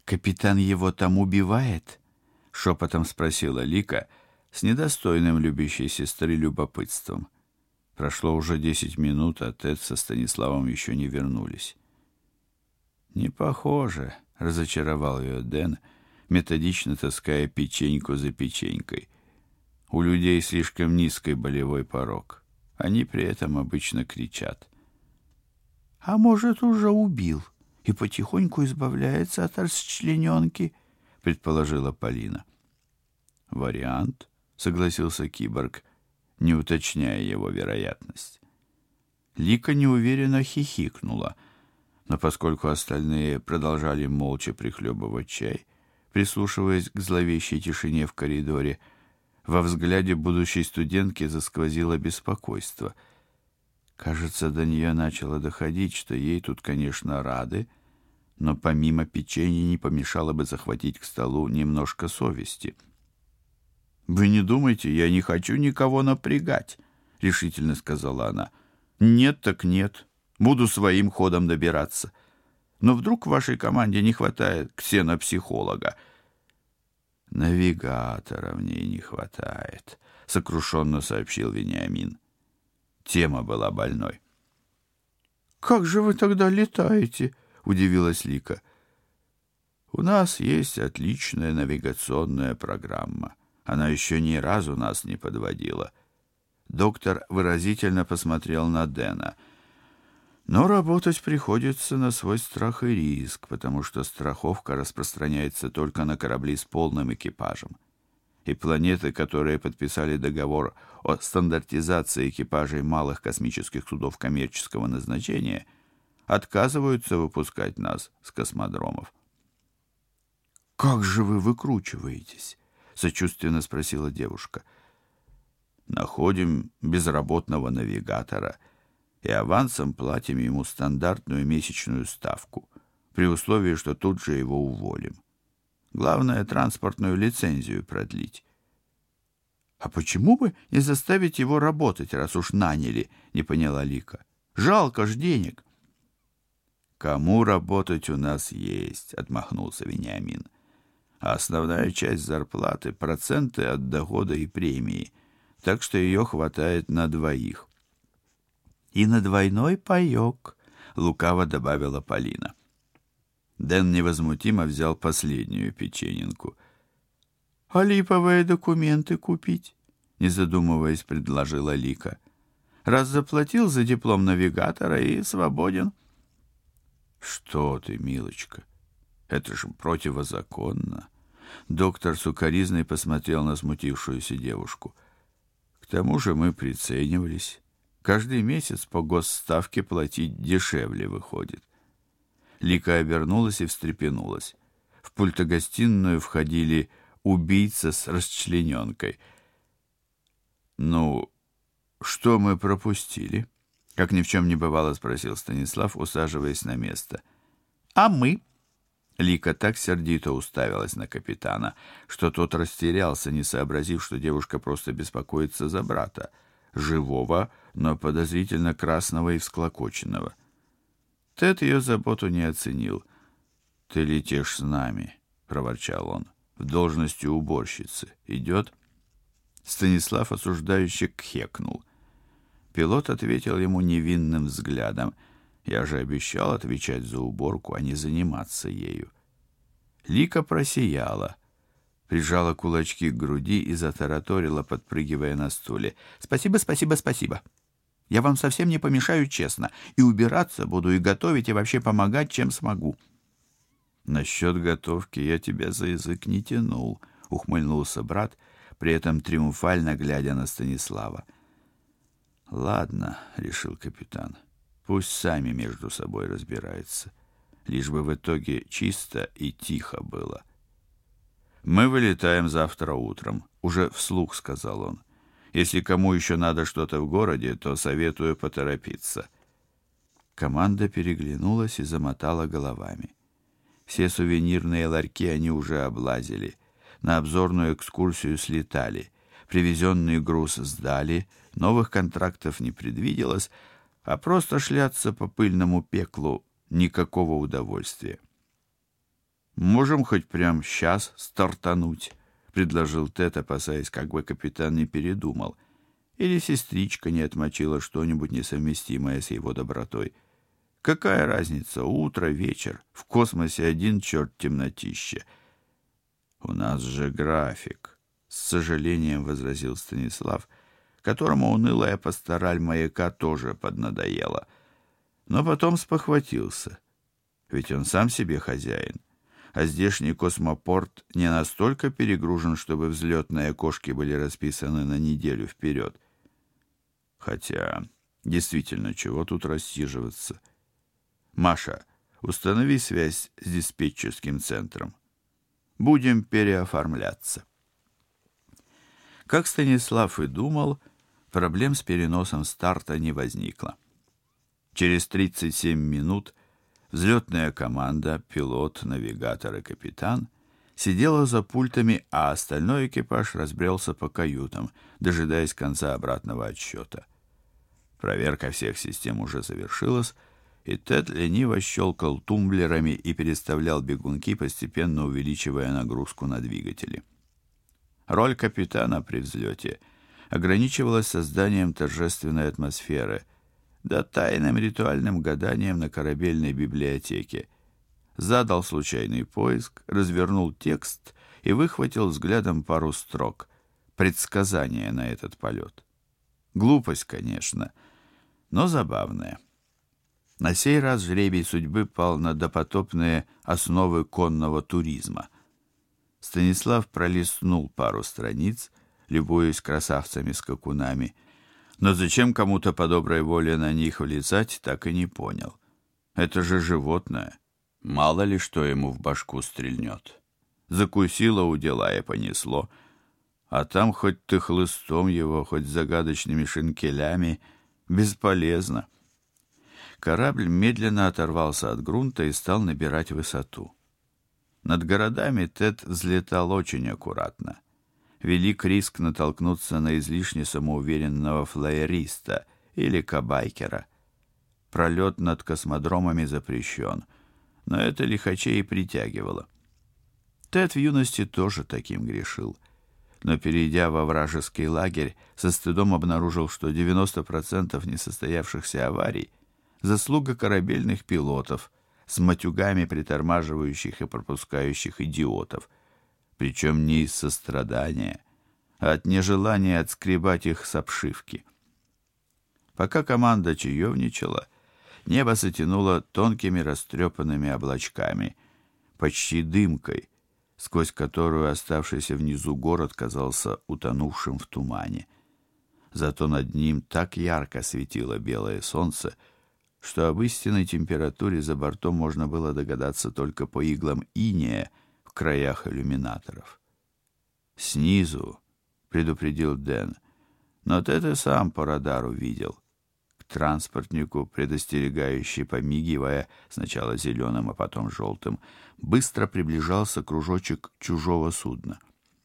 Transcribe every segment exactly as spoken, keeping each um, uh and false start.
«Капитан его там убивает?» — шепотом спросила Лика с недостойным любящей сестры любопытством. Прошло уже десять минут, а Тед со Станиславом еще не вернулись. «Не похоже», — разочаровал ее Дэн, методично таская печеньку за печенькой. «У людей слишком низкий болевой порог. Они при этом обычно кричат». «А может, уже убил и потихоньку избавляется от расчлененки?» — предположила Полина. «Вариант», — согласился киборг, не уточняя его вероятность. Лика неуверенно хихикнула, но поскольку остальные продолжали молча прихлебывать чай, прислушиваясь к зловещей тишине в коридоре, во взгляде будущей студентки засквозило беспокойство. Кажется, до нее начало доходить, что ей тут, конечно, рады, но помимо печенья не помешало бы захватить к столу немножко совести. «Вы не думайте, я не хочу никого напрягать», — решительно сказала она. «Нет так нет, буду своим ходом добираться. Но вдруг в вашей команде не хватает ксенопсихолога?» «Навигатора в ней не хватает», — сокрушенно сообщил Вениамин. Тема была больной. «Как же вы тогда летаете?» — удивилась Лика. «У нас есть отличная навигационная программа. Она еще ни разу нас не подводила». Доктор выразительно посмотрел на Дэна. «Но работать приходится на свой страх и риск, потому что страховка распространяется только на корабли с полным экипажем. И планеты, которые подписали договор о стандартизации экипажей малых космических судов коммерческого назначения, отказываются выпускать нас с космодромов». «Как же вы выкручиваетесь?» — сочувственно спросила девушка. «Находим безработного навигатора и авансом платим ему стандартную месячную ставку, при условии, что тут же его уволим. Главное, транспортную лицензию продлить». «А почему бы не заставить его работать, раз уж наняли?» — не поняла Лика. «Жалко ж денег». «Кому работать у нас есть», — отмахнулся Вениамин. «А основная часть зарплаты — проценты от дохода и премии, так что ее хватает на двоих». «И на двойной паёк», — лукаво добавила Полина. Дэн невозмутимо взял последнюю печененку. «А липовые документы купить?» — не задумываясь, предложила Лика. «Раз заплатил за диплом навигатора и свободен». «Что ты, милочка, это же противозаконно». Доктор сукоризной посмотрел на смутившуюся девушку. «К тому же мы приценивались. Каждый месяц по госставке платить дешевле выходит». Лика обернулась и встрепенулась. В пультогостиную входили убийца с расчлененкой. «Ну, что мы пропустили?» — как ни в чем не бывало, спросил Станислав, усаживаясь на место. «А мы?» Лика так сердито уставилась на капитана, что тот растерялся, не сообразив, что девушка просто беспокоится за брата, живого, но подозрительно красного и всклокоченного. Тед ее заботу не оценил. «Ты летишь с нами», — проворчал он, — «в должности уборщицы. Идет?» Станислав осуждающе кхекнул. Пилот ответил ему невинным взглядом. «Я же обещал отвечать за уборку, а не заниматься ею». Лика просияла, прижала кулачки к груди и затараторила, подпрыгивая на стуле. «Спасибо, спасибо, спасибо. Я вам совсем не помешаю, честно. И убираться буду, и готовить, и вообще помогать, чем смогу». «Насчет готовки я тебя за язык не тянул», — ухмыльнулся брат, при этом триумфально глядя на Станислава. «Ладно», — решил капитан, — «пусть сами между собой разбираются, лишь бы в итоге чисто и тихо было». «Мы вылетаем завтра утром», — уже вслух сказал он. «Если кому еще надо что-то в городе, то советую поторопиться». Команда переглянулась и замотала головами. Все сувенирные ларьки они уже облазили, на обзорную экскурсию слетали, привезенный груз сдали, новых контрактов не предвиделось, а просто шляться по пыльному пеклу никакого удовольствия. «Можем хоть прямо сейчас стартануть», — предложил Тед, опасаясь, как бы капитан не передумал. Или сестричка не отмочила что-нибудь несовместимое с его добротой. Какая разница, утро, вечер, в космосе один черт темнотища. «У нас же график», — с сожалением возразил Станислав, которому унылая пастораль маяка тоже поднадоела. Но потом спохватился, ведь он сам себе хозяин, а здешний космопорт не настолько перегружен, чтобы взлетные окошки были расписаны на неделю вперед. Хотя, действительно, чего тут рассиживаться? Маша, установи связь с диспетчерским центром. Будем переоформляться. Как Станислав и думал, проблем с переносом старта не возникло. Через тридцать семь минут взлетная команда, пилот, навигатор и капитан сидела за пультами, а остальной экипаж разбрелся по каютам, дожидаясь конца обратного отсчета. Проверка всех систем уже завершилась, и Тед лениво щелкал тумблерами и переставлял бегунки, постепенно увеличивая нагрузку на двигатели. Роль капитана при взлете ограничивалась созданием торжественной атмосферы, да тайным ритуальным гаданием на корабельной библиотеке. Задал случайный поиск, развернул текст и выхватил взглядом пару строк. Предсказание на этот полет. Глупость, конечно, но забавная. На сей раз жребий судьбы пал на допотопные основы конного туризма. Станислав пролистнул пару страниц, любуясь красавцами-скакунами, но зачем кому-то по доброй воле на них влезать, так и не понял. Это же животное. Мало ли что ему в башку стрельнет. Закусило у дела и понесло. А там хоть ты хлыстом его, хоть загадочными шинкелями, бесполезно. Корабль медленно оторвался от грунта и стал набирать высоту. Над городами Тед взлетал очень аккуратно. Велик риск натолкнуться на излишне самоуверенного флайериста или кабайкера. Пролет над космодромами запрещен, но это лихачей и притягивало. Тед в юности тоже таким грешил, но, перейдя во вражеский лагерь, со стыдом обнаружил, что девяносто процентов несостоявшихся аварий — заслуга корабельных пилотов с матюгами притормаживающих и пропускающих идиотов, причем не из сострадания, а от нежелания отскребать их с обшивки. Пока команда чаевничала, небо затянуло тонкими растрепанными облачками, почти дымкой, сквозь которую оставшийся внизу город казался утонувшим в тумане. Зато над ним так ярко светило белое солнце, что об истинной температуре за бортом можно было догадаться только по иглам инея в краях иллюминаторов. «Снизу», — предупредил Дэн, но Тед и сам по радару видел. К транспортнику, предостерегающе помигивая, сначала зеленым, а потом желтым, быстро приближался кружочек чужого судна.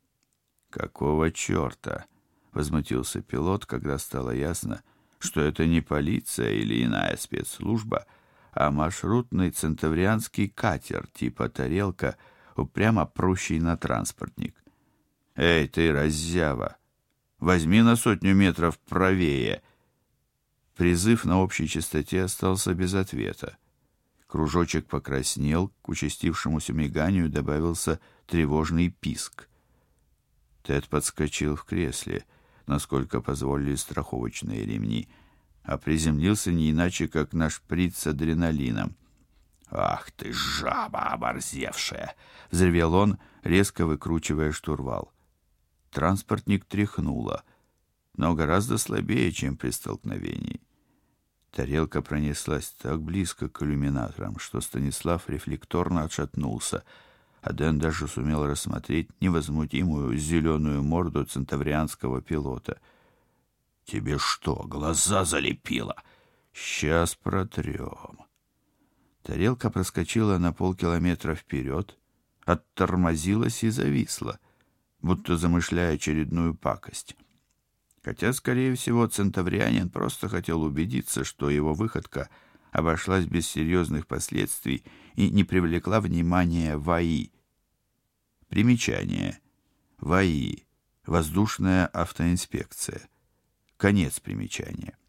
«Какого черта?» — возмутился пилот, когда стало ясно, что это не полиция или иная спецслужба, а маршрутный центаврианский катер типа «Тарелка», упрямо прущий на транспортник. «Эй, ты, раззява! Возьми на сотню метров правее!» Призыв на общей частоте остался без ответа. Кружочек покраснел, к участившемуся миганию добавился тревожный писк. Тед подскочил в кресле, насколько позволили страховочные ремни, а приземлился не иначе, как на шприц с адреналином. «Ах ты, жаба оборзевшая!» — взревел он, резко выкручивая штурвал. Транспортник тряхнуло, но гораздо слабее, чем при столкновении. Тарелка пронеслась так близко к иллюминаторам, что Станислав рефлекторно отшатнулся, а Дэн даже сумел рассмотреть невозмутимую зеленую морду центаврианского пилота. «Тебе что, глаза залепило? Сейчас протрем». Тарелка проскочила на полкилометра вперед, оттормозилась и зависла, будто замышляя очередную пакость. Хотя, скорее всего, центаврианин просто хотел убедиться, что его выходка обошлась без серьезных последствий и не привлекла внимания ВАИ. Примечание. ВАИ. Воздушная автоинспекция. Конец примечания.